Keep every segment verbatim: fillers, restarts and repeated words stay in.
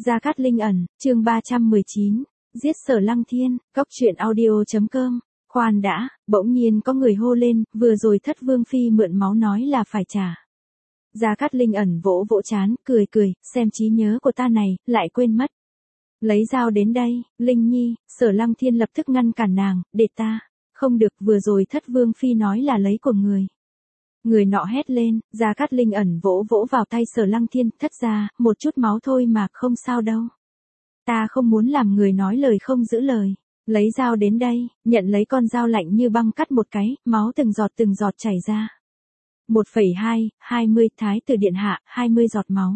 Gia Cát Linh ẩn, chương ba trăm mười chín, giết Sở Lăng Thiên, cốc truyện audio chấm com. Khoan đã, bỗng nhiên có người hô lên, vừa rồi Thất Vương Phi mượn máu nói là phải trả. Gia Cát Linh ẩn vỗ vỗ trán, cười cười, xem trí nhớ của ta này, lại quên mất. Lấy dao đến đây, Linh Nhi, Sở Lăng Thiên lập tức ngăn cản nàng, để ta. Không được, vừa rồi Thất Vương Phi nói là lấy của người. Người nọ hét lên, Gia Cát Linh ẩn vỗ vỗ vào tay Sở Lăng Thiên, thất ra, một chút máu thôi mà, không sao đâu. Ta không muốn làm người nói lời không giữ lời. Lấy dao đến đây, nhận lấy con dao lạnh như băng cắt một cái, máu từng giọt từng giọt chảy ra. một phẩy hai, hai mươi, thái tử điện hạ, hai mươi giọt máu.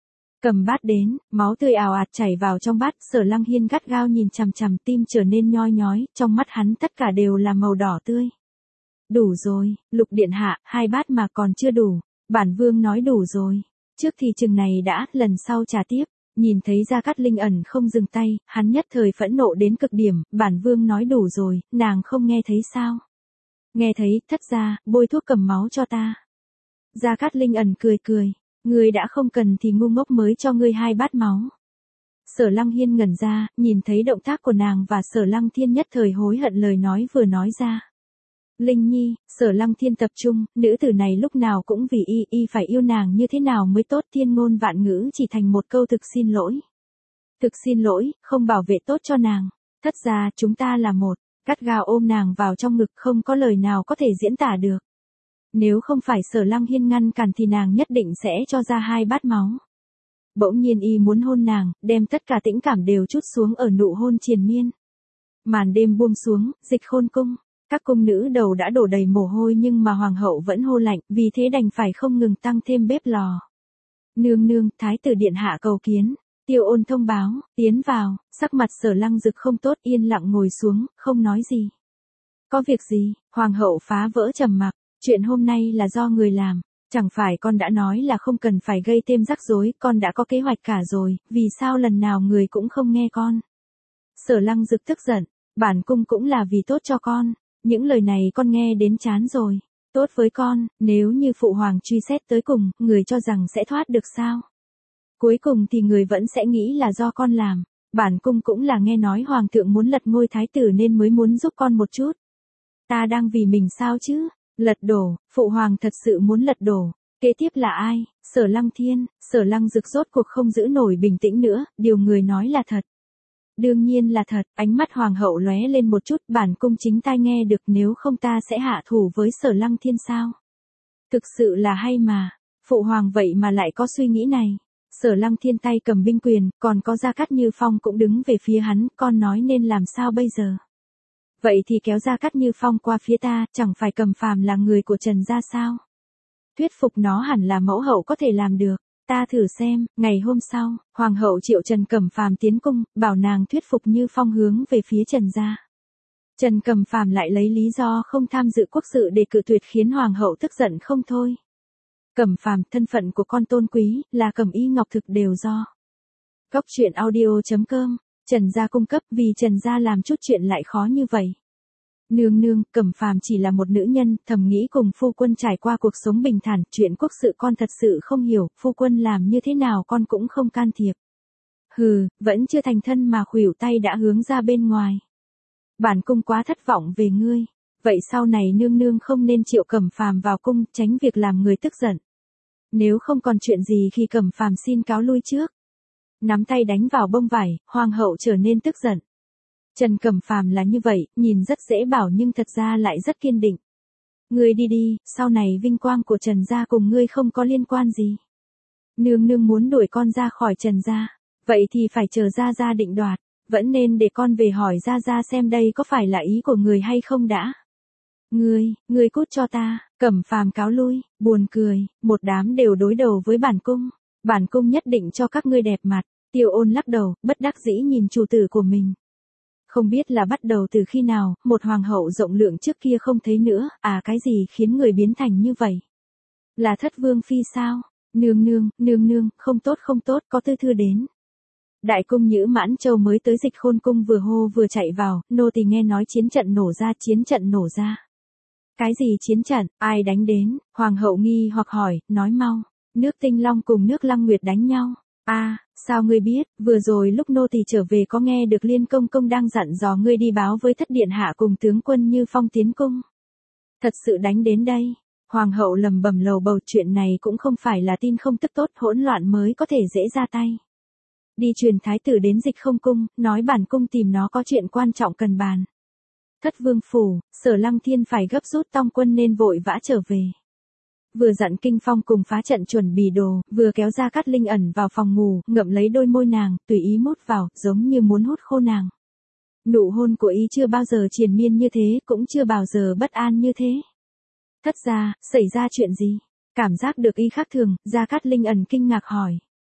Cầm bát đến, máu tươi ào ạt chảy vào trong bát, Sở Lăng Hiên gắt gao nhìn chằm chằm, tim trở nên nhoi nhói, trong mắt hắn tất cả đều là màu đỏ tươi. Đủ rồi, Lục điện hạ, hai bát mà còn chưa đủ, bản vương nói đủ rồi. Trước thì chừng này đã, lần sau trả tiếp. Nhìn thấy Gia Cát Linh ẩn không dừng tay, hắn nhất thời phẫn nộ đến cực điểm, bản vương nói đủ rồi, nàng không nghe thấy sao? Nghe thấy, thất ra, bôi thuốc cầm máu cho ta. Gia Cát Linh ẩn cười cười, ngươi đã không cần thì ngu ngốc mới cho ngươi hai bát máu. Sở Lăng Hiên ngẩn ra, nhìn thấy động tác của nàng và Sở Lăng Thiên nhất thời hối hận lời nói vừa nói ra. Linh Nhi, Sở Lăng Thiên tập trung, nữ tử này lúc nào cũng vì y, y phải yêu nàng như thế nào mới tốt, thiên ngôn vạn ngữ chỉ thành một câu thực xin lỗi. Thực xin lỗi, không bảo vệ tốt cho nàng. Thất ra, chúng ta là một, gắt gao ôm nàng vào trong ngực, không có lời nào có thể diễn tả được. Nếu không phải Sở Lăng Hiên ngăn cản thì nàng nhất định sẽ cho ra hai bát máu. Bỗng nhiên y muốn hôn nàng, đem tất cả tĩnh cảm đều trút xuống ở nụ hôn triền miên. Màn đêm buông xuống, Dịch Khôn cung. Các cung nữ đầu đã đổ đầy mồ hôi nhưng mà hoàng hậu vẫn hô lạnh, vì thế đành phải không ngừng tăng thêm bếp lò. Nương nương, thái tử điện hạ cầu kiến. Tiêu Ôn thông báo, tiến vào, sắc mặt Sở Lăng Dực không tốt, yên lặng ngồi xuống, không nói gì. Có việc gì? Hoàng hậu phá vỡ trầm mặc, chuyện hôm nay là do người làm, chẳng phải con đã nói là không cần phải gây thêm rắc rối, con đã có kế hoạch cả rồi, vì sao lần nào người cũng không nghe con? Sở Lăng Dực tức giận, bản cung cũng là vì tốt cho con. Những lời này con nghe đến chán rồi. Tốt với con, nếu như phụ hoàng truy xét tới cùng, người cho rằng sẽ thoát được sao? Cuối cùng thì người vẫn sẽ nghĩ là do con làm. Bản cung cũng là nghe nói hoàng thượng muốn lật ngôi thái tử nên mới muốn giúp con một chút. Ta đang vì mình sao chứ? Lật đổ, phụ hoàng thật sự muốn lật đổ. Kế tiếp là ai? Sở Lăng Thiên, Sở Lăng Dực rốt cuộc không giữ nổi bình tĩnh nữa, điều người nói là thật. Đương nhiên là thật, ánh mắt hoàng hậu lóe lên một chút, bản cung chính tai nghe được, nếu không ta sẽ hạ thủ với Sở Lăng Thiên sao? Thực sự là hay mà, phụ hoàng vậy mà lại có suy nghĩ này. Sở Lăng Thiên tay cầm binh quyền, còn có Gia Cát Như Phong cũng đứng về phía hắn, con nói nên làm sao bây giờ? Vậy thì kéo Gia Cát Như Phong qua phía ta, chẳng phải Cẩm Phàm là người của Trần gia sao? Thuyết phục nó hẳn là mẫu hậu có thể làm được. Ta thử xem. Ngày hôm sau, hoàng hậu triệu Trần Cẩm Phàm tiến cung, bảo nàng thuyết phục Như Phong hướng về phía Trần gia. Trần Cẩm Phàm lại lấy lý do không tham dự quốc sự để cự tuyệt khiến hoàng hậu tức giận không thôi. Cẩm Phàm, thân phận của con tôn quý, là Cẩm Y Ngọc Thực đều do. Cốc truyện audio chấm com, Trần gia cung cấp, vì Trần gia làm chút chuyện lại khó như vậy. Nương nương, Cẩm Phàm chỉ là một nữ nhân, thầm nghĩ cùng phu quân trải qua cuộc sống bình thản, chuyện quốc sự con thật sự không hiểu, phu quân làm như thế nào con cũng không can thiệp. Hừ, vẫn chưa thành thân mà khuỷu tay đã hướng ra bên ngoài. Bản cung quá thất vọng về ngươi, vậy sau này nương nương không nên triệu Cẩm Phàm vào cung, tránh việc làm người tức giận. Nếu không còn chuyện gì khi Cẩm Phàm xin cáo lui trước. Nắm tay đánh vào bông vải, hoàng hậu trở nên tức giận. Trần Cẩm Phàm là như vậy, nhìn rất dễ bảo nhưng thật ra lại rất kiên định. Ngươi đi đi, sau này vinh quang của Trần gia cùng ngươi không có liên quan gì. Nương nương muốn đuổi con ra khỏi Trần gia, vậy thì phải chờ gia gia định đoạt, vẫn nên để con về hỏi gia gia xem đây có phải là ý của người hay không đã. Ngươi, ngươi cút cho ta. Cẩm Phàm cáo lui, buồn cười, một đám đều đối đầu với bản cung, bản cung nhất định cho các ngươi đẹp mặt. Tiêu Ôn lắc đầu, bất đắc dĩ nhìn chủ tử của mình. Không biết là bắt đầu từ khi nào, một hoàng hậu rộng lượng trước kia không thấy nữa, à cái gì khiến người biến thành như vậy? Là Thất Vương Phi sao? Nương nương, nương nương, không tốt không tốt, có tư thư đến. Đại cung Nhữ Mãn Châu mới tới Dịch Khôn cung vừa hô vừa chạy vào, nô tỳ nghe nói chiến trận nổ ra, chiến trận nổ ra. Cái gì chiến trận, ai đánh đến? Hoàng hậu nghi hoặc hỏi, nói mau. Nước Tinh Long cùng nước Lăng Nguyệt đánh nhau. A, Sao ngươi biết, vừa rồi lúc nô tỳ trở về có nghe được Liên công công đang dặn dò ngươi đi báo với thất điện hạ cùng tướng quân Như Phong tiến cung. Thật sự đánh đến đây. Hoàng hậu lầm bầm lầu bầu, chuyện này cũng không phải là tin không tức tốt, hỗn loạn mới có thể dễ ra tay. Đi truyền thái tử đến Dịch Không cung, nói bản cung tìm nó có chuyện quan trọng cần bàn. Thất vương phủ, Sở Lăng Thiên phải gấp rút tong quân nên vội vã trở về. Vừa dặn Kinh Phong cùng phá trận chuẩn bị đồ, vừa kéo ra Cát Linh ẩn vào phòng ngủ, ngậm lấy đôi môi nàng, tùy ý mút vào, giống như muốn hút khô nàng. Nụ hôn của y chưa bao giờ triền miên như thế, cũng chưa bao giờ bất an như thế. Thất gia, xảy ra chuyện gì? Cảm giác được y khác thường, Gia Cát Linh ẩn kinh ngạc hỏi.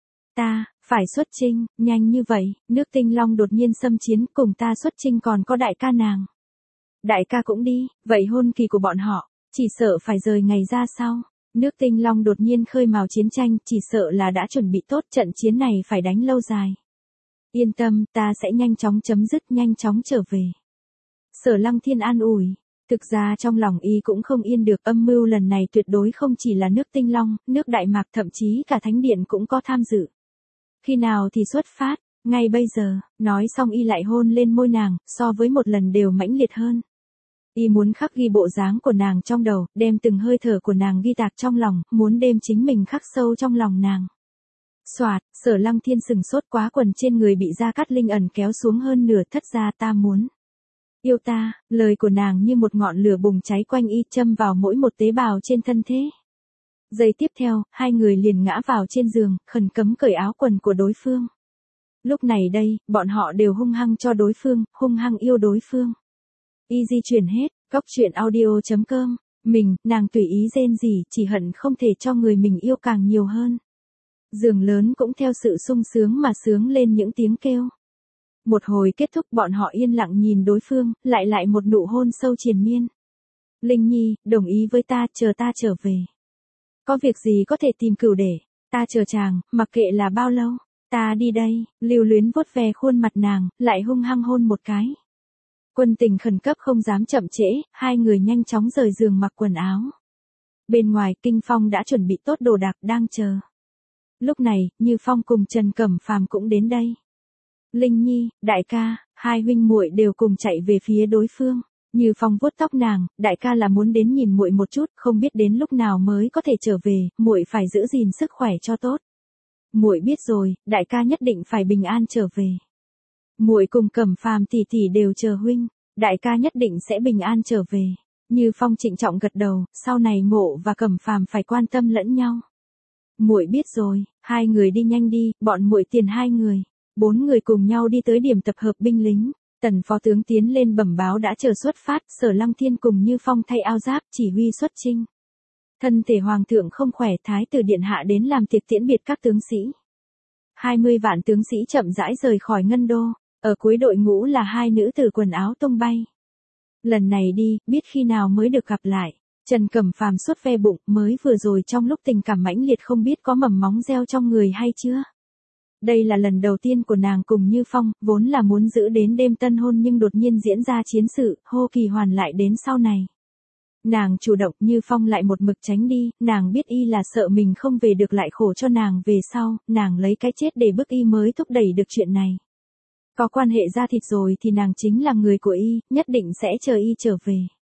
Ta, phải xuất chinh, nhanh như vậy, nước Tinh Long đột nhiên xâm chiến, cùng ta xuất chinh còn có đại ca nàng. Đại ca cũng đi, vậy hôn kỳ của bọn họ, chỉ sợ phải rời ngày ra sau. Nước Tinh Long đột nhiên khơi mào chiến tranh, chỉ sợ là đã chuẩn bị tốt, trận chiến này phải đánh lâu dài. Yên tâm, ta sẽ nhanh chóng chấm dứt, nhanh chóng trở về. Sở Lăng Thiên an ủi. Thực ra trong lòng y cũng không yên được, âm mưu lần này tuyệt đối không chỉ là nước Tinh Long, nước Đại Mạc, thậm chí cả Thánh Điện cũng có tham dự. Khi nào thì xuất phát, ngay bây giờ, nói xong y lại hôn lên môi nàng, so với một lần đều mãnh liệt hơn. Y muốn khắc ghi bộ dáng của nàng trong đầu, đem từng hơi thở của nàng ghi tạc trong lòng, muốn đem chính mình khắc sâu trong lòng nàng. Soạt, Sở Lăng Thiên sừng sốt quá, quần trên người bị Gia Cát Linh ẩn kéo xuống hơn nửa. Thất gia, ta muốn. Yêu ta, lời của nàng như một ngọn lửa bùng cháy quanh y, châm vào mỗi một tế bào trên thân thế. Giây tiếp theo, hai người liền ngã vào trên giường, khẩn cấm cởi áo quần của đối phương. Lúc này đây, bọn họ đều hung hăng cho đối phương, hung hăng yêu đối phương. Y di chuyển hết, góc truyện audio chấm com, mình, nàng tùy ý rên rỉ, chỉ hận không thể cho người mình yêu càng nhiều hơn. Giường lớn cũng theo sự sung sướng mà sướng lên những tiếng kêu. Một hồi kết thúc, bọn họ yên lặng nhìn đối phương, lại lại một nụ hôn sâu triền miên. Linh Nhi, đồng ý với ta, chờ ta trở về. Có việc gì có thể tìm cửu để, ta chờ chàng, mặc kệ là bao lâu, ta đi đây. Lưu Luyến vuốt ve khuôn mặt nàng, lại hung hăng hôn một cái. Quân tình khẩn cấp không dám chậm trễ, hai người nhanh chóng rời giường mặc quần áo. Bên ngoài, Kinh Phong đã chuẩn bị tốt đồ đạc, đang chờ. Lúc này, Như Phong cùng Trần Cẩm Phàm cũng đến đây. Linh Nhi, đại ca, hai huynh muội đều cùng chạy về phía đối phương. Như Phong vuốt tóc nàng, đại ca là muốn đến nhìn muội một chút, không biết đến lúc nào mới có thể trở về, muội phải giữ gìn sức khỏe cho tốt. Muội biết rồi, đại ca nhất định phải bình an trở về. Muội cùng Cẩm Phàm tỷ tỷ đều chờ huynh, đại ca nhất định sẽ bình an trở về. Như Phong trịnh trọng gật đầu, sau này Mộ và Cẩm Phàm phải quan tâm lẫn nhau. Muội biết rồi, hai người đi nhanh đi, bọn muội tiền hai người. Bốn người cùng nhau đi tới điểm tập hợp binh lính. Tần phó tướng tiến lên bẩm báo đã chờ xuất phát, Sở Lăng Thiên cùng Như Phong thay áo giáp, chỉ huy xuất chinh. Thân thể hoàng thượng không khỏe, thái tử điện hạ đến làm tiệc tiễn biệt các tướng sĩ. hai mươi vạn tướng sĩ chậm rãi rời khỏi ngân đô, ở cuối đội ngũ là hai nữ tử quần áo tung bay. Lần này đi, biết khi nào mới được gặp lại. Trần Cẩm Phàm sốt ve bụng, mới vừa rồi trong lúc tình cảm mãnh liệt không biết có mầm móng gieo trong người hay chưa. Đây là lần đầu tiên của nàng cùng Như Phong, vốn là muốn giữ đến đêm tân hôn nhưng đột nhiên diễn ra chiến sự, hô kỳ hoàn lại đến sau này. Nàng chủ động, Như Phong lại một mực tránh đi, nàng biết y là sợ mình không về được lại khổ cho nàng về sau, nàng lấy cái chết để bức y mới thúc đẩy được chuyện này. Có quan hệ ra thịt rồi thì nàng chính là người của y, nhất định sẽ chờ y trở về.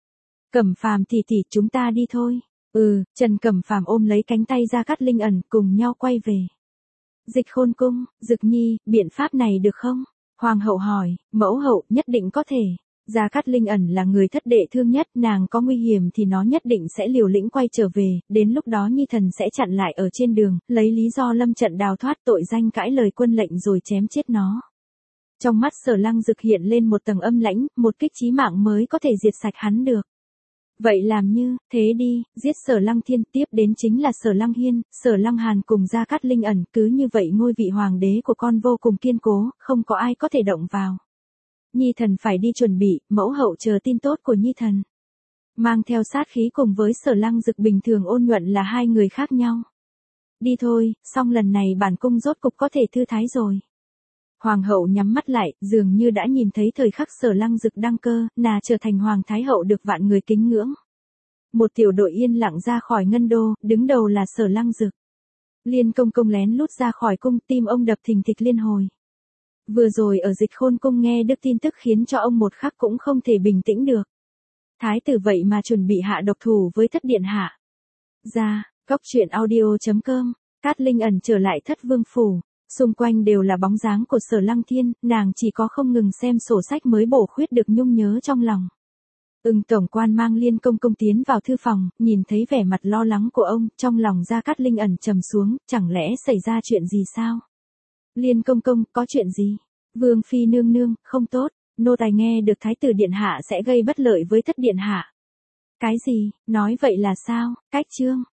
Cẩm Phàm tỷ tỷ, chúng ta đi thôi. Ừ, Trần Cẩm Phàm ôm lấy cánh tay Gia Cát Linh ẩn, cùng nhau quay về. Dịch Khôn cung, Dực Nhi, biện pháp này được không? Hoàng hậu hỏi, mẫu hậu, nhất định có thể. Gia Cát Linh ẩn là người thất đệ thương nhất, nàng có nguy hiểm thì nó nhất định sẽ liều lĩnh quay trở về, đến lúc đó Nhi thần sẽ chặn lại ở trên đường, lấy lý do lâm trận đào thoát, tội danh cãi lời quân lệnh rồi chém chết nó. Trong mắt Sở Lăng Dực hiện lên một tầng âm lãnh, một kích chí mạng mới có thể diệt sạch hắn được. Vậy làm như, thế đi, giết Sở Lăng Thiên, tiếp đến chính là Sở Lăng Hiên, Sở Lăng Hàn cùng Gia Cát Linh ẩn, cứ như vậy ngôi vị hoàng đế của con vô cùng kiên cố, không có ai có thể động vào. Nhi thần phải đi chuẩn bị, mẫu hậu chờ tin tốt của Nhi thần. Mang theo sát khí cùng với Sở Lăng Dực bình thường ôn nhuận là hai người khác nhau. Đi thôi, xong lần này bản cung rốt cục có thể thư thái rồi. Hoàng hậu nhắm mắt lại, dường như đã nhìn thấy thời khắc Sở Lăng Dực đăng cơ, nà trở thành hoàng thái hậu được vạn người kính ngưỡng. Một tiểu đội yên lặng ra khỏi ngân đô, đứng đầu là Sở Lăng Dực. Liên công công lén lút ra khỏi cung, tim ông đập thình thịch liên hồi. Vừa rồi ở Dịch Khôn cung nghe được tin tức khiến cho ông một khắc cũng không thể bình tĩnh được. Thái tử vậy mà chuẩn bị hạ độc thủ với thất điện hạ. Ra, Cốc truyện audio chấm com, Cát Linh ẩn trở lại Thất Vương phủ, xung quanh đều là bóng dáng của Sở Lăng Thiên, nàng chỉ có không ngừng xem sổ sách mới bổ khuyết được nhung nhớ trong lòng. Ưng tổng quan mang Liên công công tiến vào thư phòng, nhìn thấy vẻ mặt lo lắng của ông, trong lòng Gia Cát Linh ẩn trầm xuống, chẳng lẽ xảy ra chuyện gì sao? Liên công công, có chuyện gì? Vương phi nương nương, không tốt, nô tài nghe được thái tử điện hạ sẽ gây bất lợi với thất điện hạ. Cái gì, nói vậy là sao? Cách chương